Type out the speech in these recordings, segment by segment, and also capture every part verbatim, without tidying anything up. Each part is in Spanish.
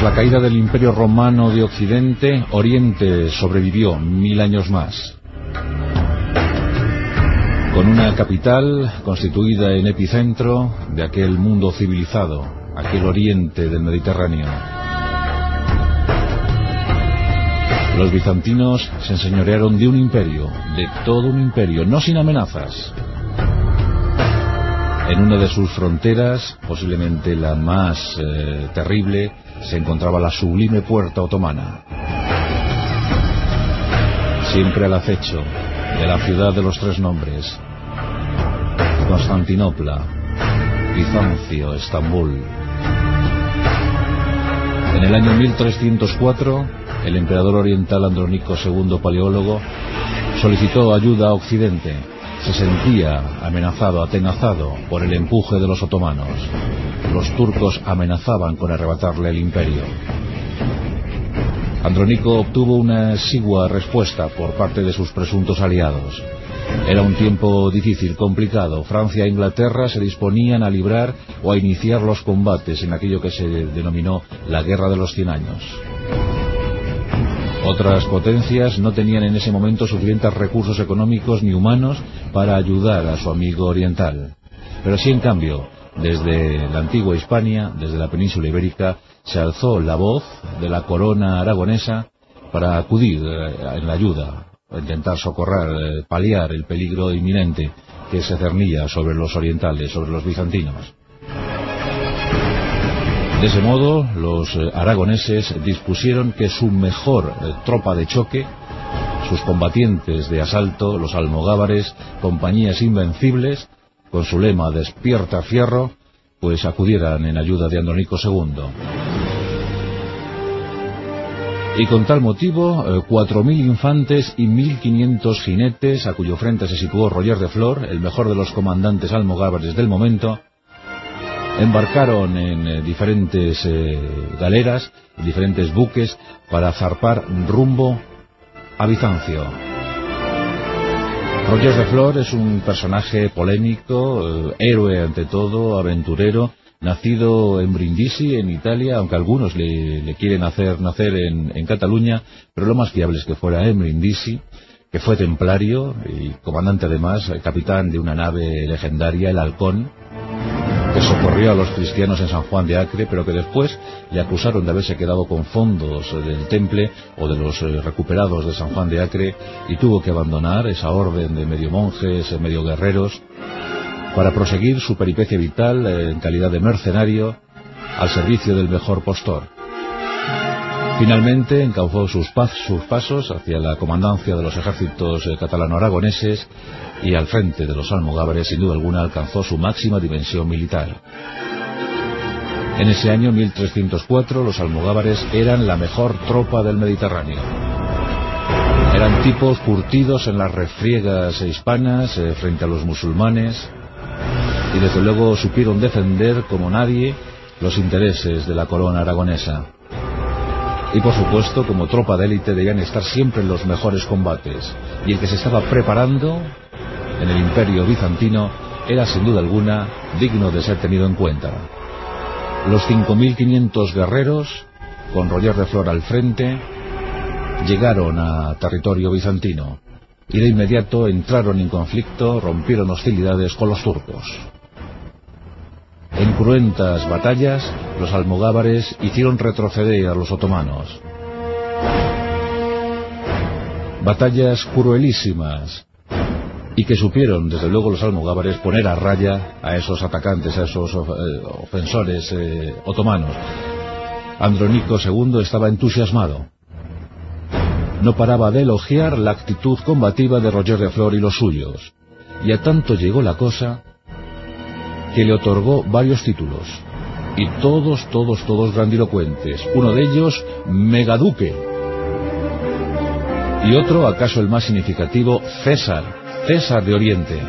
la caída del Imperio Romano de Occidente, Oriente sobrevivió mil años más. Con una capital constituida en epicentro de aquel mundo civilizado, aquel oriente del Mediterráneo. Los bizantinos se enseñorearon de un imperio, de todo un imperio, no sin amenazas. En una de sus fronteras, posiblemente la más eh, terrible, se encontraba la sublime puerta otomana. Siempre al acecho de la ciudad de los tres nombres: Constantinopla, Bizancio, Estambul. En el año mil trescientos cuatro, el emperador oriental Andrónico segundo Paleólogo solicitó ayuda a Occidente. Se sentía amenazado, atenazado por el empuje de los otomanos. Los turcos amenazaban con arrebatarle el imperio. Andrónico obtuvo una exigua respuesta por parte de sus presuntos aliados. Era un tiempo difícil, complicado. Francia e Inglaterra se disponían a librar o a iniciar los combates en aquello que se denominó la Guerra de los Cien Años. Otras potencias no tenían en ese momento suficientes recursos económicos ni humanos para ayudar a su amigo oriental. Pero sí, en cambio, desde la antigua Hispania, desde la península ibérica, se alzó la voz de la corona aragonesa para acudir en la ayuda, a intentar socorrer, paliar el peligro inminente que se cernía sobre los orientales, sobre los bizantinos. De ese modo, los aragoneses dispusieron que su mejor tropa de choque, sus combatientes de asalto, los almogávares, compañías invencibles, con su lema "Despierta fierro", pues acudieran en ayuda de Andrónico segundo. Y con tal motivo, cuatro mil infantes y mil quinientos jinetes, a cuyo frente se situó Roger de Flor, el mejor de los comandantes almogávares del momento, embarcaron en eh, diferentes eh, galeras, en diferentes buques, para zarpar rumbo a Bizancio. Roger de Flor es un personaje polémico, eh, héroe ante todo, aventurero, nacido en Brindisi, en Italia, aunque algunos le, le quieren hacer nacer en, en Cataluña, pero lo más fiable es que fuera en Brindisi, que fue templario y comandante además, capitán de una nave legendaria, el Halcón, que socorrió a los cristianos en San Juan de Acre, pero que después le acusaron de haberse quedado con fondos del Temple o de los eh, recuperados de San Juan de Acre, y tuvo que abandonar esa orden de medio monjes, medio guerreros, para proseguir su peripecia vital eh, en calidad de mercenario al servicio del mejor postor. Finalmente encauzó sus, paz, sus pasos hacia la comandancia de los ejércitos eh, catalano-aragoneses, y al frente de los almogávares, sin duda alguna, alcanzó su máxima dimensión militar. En ese año mil trescientos cuatro, los almogávares eran la mejor tropa del Mediterráneo. Eran tipos curtidos en las refriegas hispanas eh, frente a los musulmanes, y desde luego supieron defender como nadie los intereses de la corona aragonesa. Y por supuesto, como tropa de élite, debían estar siempre en los mejores combates, y el que se estaba preparando en el imperio bizantino era sin duda alguna digno de ser tenido en cuenta. Los cinco mil quinientos guerreros, con Roger de Flor al frente, llegaron a territorio bizantino y de inmediato entraron en conflicto, rompieron hostilidades con los turcos. En cruentas batallas, los almogávares hicieron retroceder a los otomanos. Batallas cruelísimas, y que supieron, desde luego, los almogávares poner a raya a esos atacantes, a esos eh, ofensores eh, otomanos. Andrónico segundo estaba entusiasmado. No paraba de elogiar la actitud combativa de Roger de Flor y los suyos, y a tanto llegó la cosa que le otorgó varios títulos, y todos, todos, todos grandilocuentes. Uno de ellos, Megaduque, y otro, acaso el más significativo, César, César de Oriente.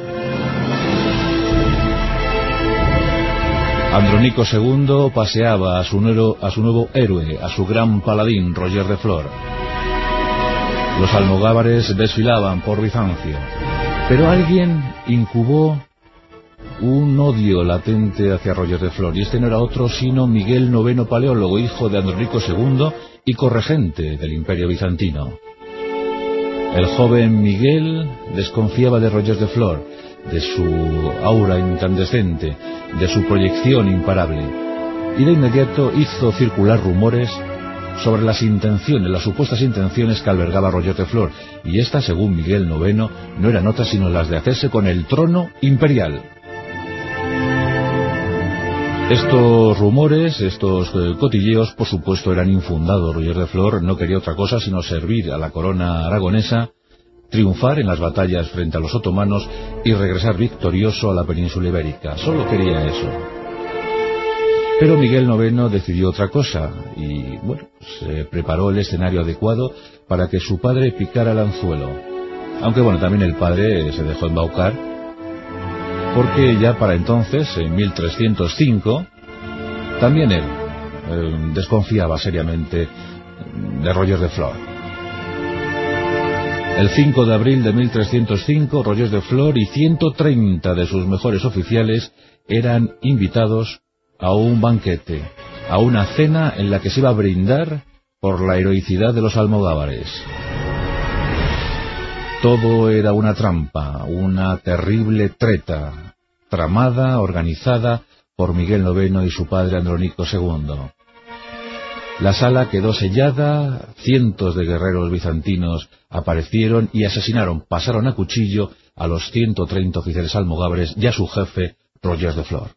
Andrónico segundo paseaba a su, nuevo, a su nuevo héroe, a su gran paladín, Roger de Flor. Los almogávares desfilaban por Bizancio, pero alguien incubó un odio latente hacia Roger de Flor, y este no era otro sino Miguel noveno Paleólogo, hijo de Andrónico segundo y corregente del Imperio Bizantino. El joven Miguel desconfiaba de Roger de Flor, de su aura incandescente, de su proyección imparable, y de inmediato hizo circular rumores sobre las intenciones, las supuestas intenciones que albergaba Roger de Flor, y estas, según Miguel noveno, no eran otras sino las de hacerse con el trono imperial. Estos rumores, estos eh, cotilleos, por supuesto, eran infundados. Roger de Flor no quería otra cosa sino servir a la corona aragonesa, triunfar en las batallas frente a los otomanos y regresar victorioso a la península ibérica. Solo quería eso. Pero Miguel noveno decidió otra cosa y, bueno, se preparó el escenario adecuado para que su padre picara el anzuelo. Aunque, bueno, también el padre se dejó embaucar, porque ya para entonces, en mil trescientos cinco, también él eh, desconfiaba seriamente de Roger de Flor. El cinco de abril de mil trescientos cinco, Roger de Flor y ciento treinta de sus mejores oficiales eran invitados a un banquete, a una cena en la que se iba a brindar por la heroicidad de los almogávares. Todo era una trampa, una terrible treta, tramada, organizada por Miguel noveno y su padre Andrónico segundo. La sala quedó sellada, cientos de guerreros bizantinos aparecieron y asesinaron, pasaron a cuchillo a los ciento treinta oficiales almogávares y a su jefe, Roger de Flor.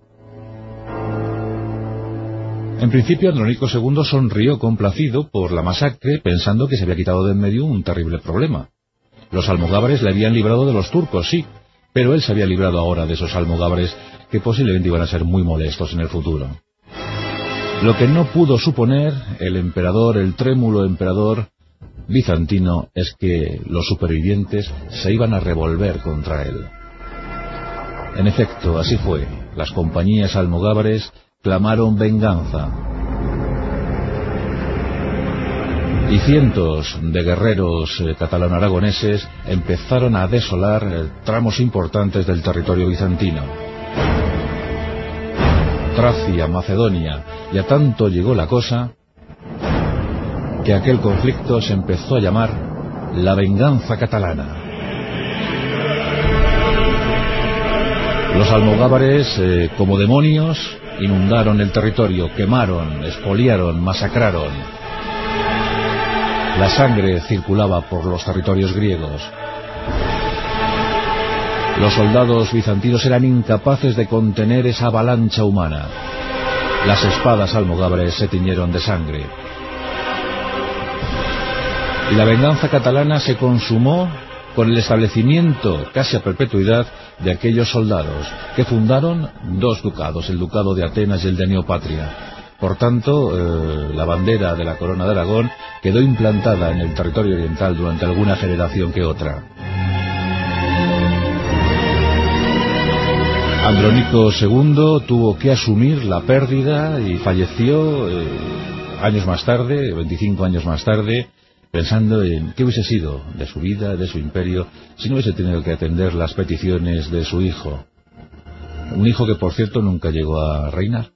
En principio, Andrónico segundo sonrió complacido por la masacre, pensando que se había quitado de en medio un terrible problema. Los almogávares le habían librado de los turcos, sí, pero él se había librado ahora de esos almogávares que posiblemente iban a ser muy molestos en el futuro. Lo que no pudo suponer el emperador, el trémulo emperador bizantino, es que los supervivientes se iban a revolver contra él. En efecto, así fue. Las compañías almogávares clamaron venganza. Y cientos de guerreros eh, catalano-aragoneses empezaron a desolar eh, tramos importantes del territorio bizantino. Tracia, Macedonia, y a tanto llegó la cosa que aquel conflicto se empezó a llamar la venganza catalana. Los almogávares, eh, como demonios, inundaron el territorio, quemaron, expoliaron, masacraron. La sangre circulaba por los territorios griegos. Los soldados bizantinos eran incapaces de contener esa avalancha humana. Las espadas almogávares se tiñeron de sangre. Y la venganza catalana se consumó con el establecimiento, casi a perpetuidad, de aquellos soldados, que fundaron dos ducados, el ducado de Atenas y el de Neopatria. Por tanto, eh, la bandera de la corona de Aragón quedó implantada en el territorio oriental durante alguna generación que otra. Andrónico segundo tuvo que asumir la pérdida y falleció eh, años más tarde, veinticinco años más tarde, pensando en qué hubiese sido de su vida, de su imperio, si no hubiese tenido que atender las peticiones de su hijo. Un hijo que, por cierto, nunca llegó a reinar.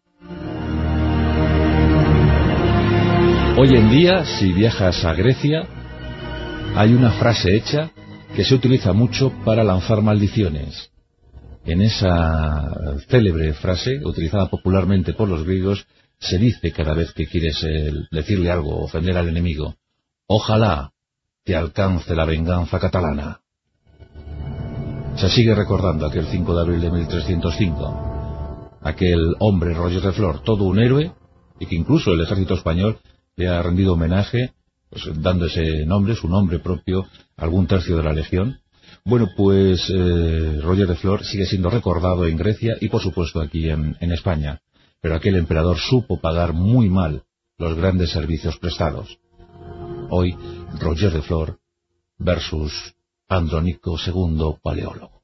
Hoy en día, si viajas a Grecia, hay una frase hecha que se utiliza mucho para lanzar maldiciones. En esa célebre frase, utilizada popularmente por los griegos, se dice cada vez que quieres eh, decirle algo, ofender al enemigo: ojalá te alcance la venganza catalana. Se sigue recordando aquel cinco de abril de mil trescientos cinco. Aquel hombre, Roger de Flor, todo un héroe, y que incluso el ejército español le ha rendido homenaje, pues, dando ese nombre, su nombre propio, a algún tercio de la legión. Bueno, pues eh, Roger de Flor sigue siendo recordado en Grecia y, por supuesto, aquí en, en España. Pero aquel emperador supo pagar muy mal los grandes servicios prestados. Hoy, Roger de Flor versus Andrónico segundo Paleólogo.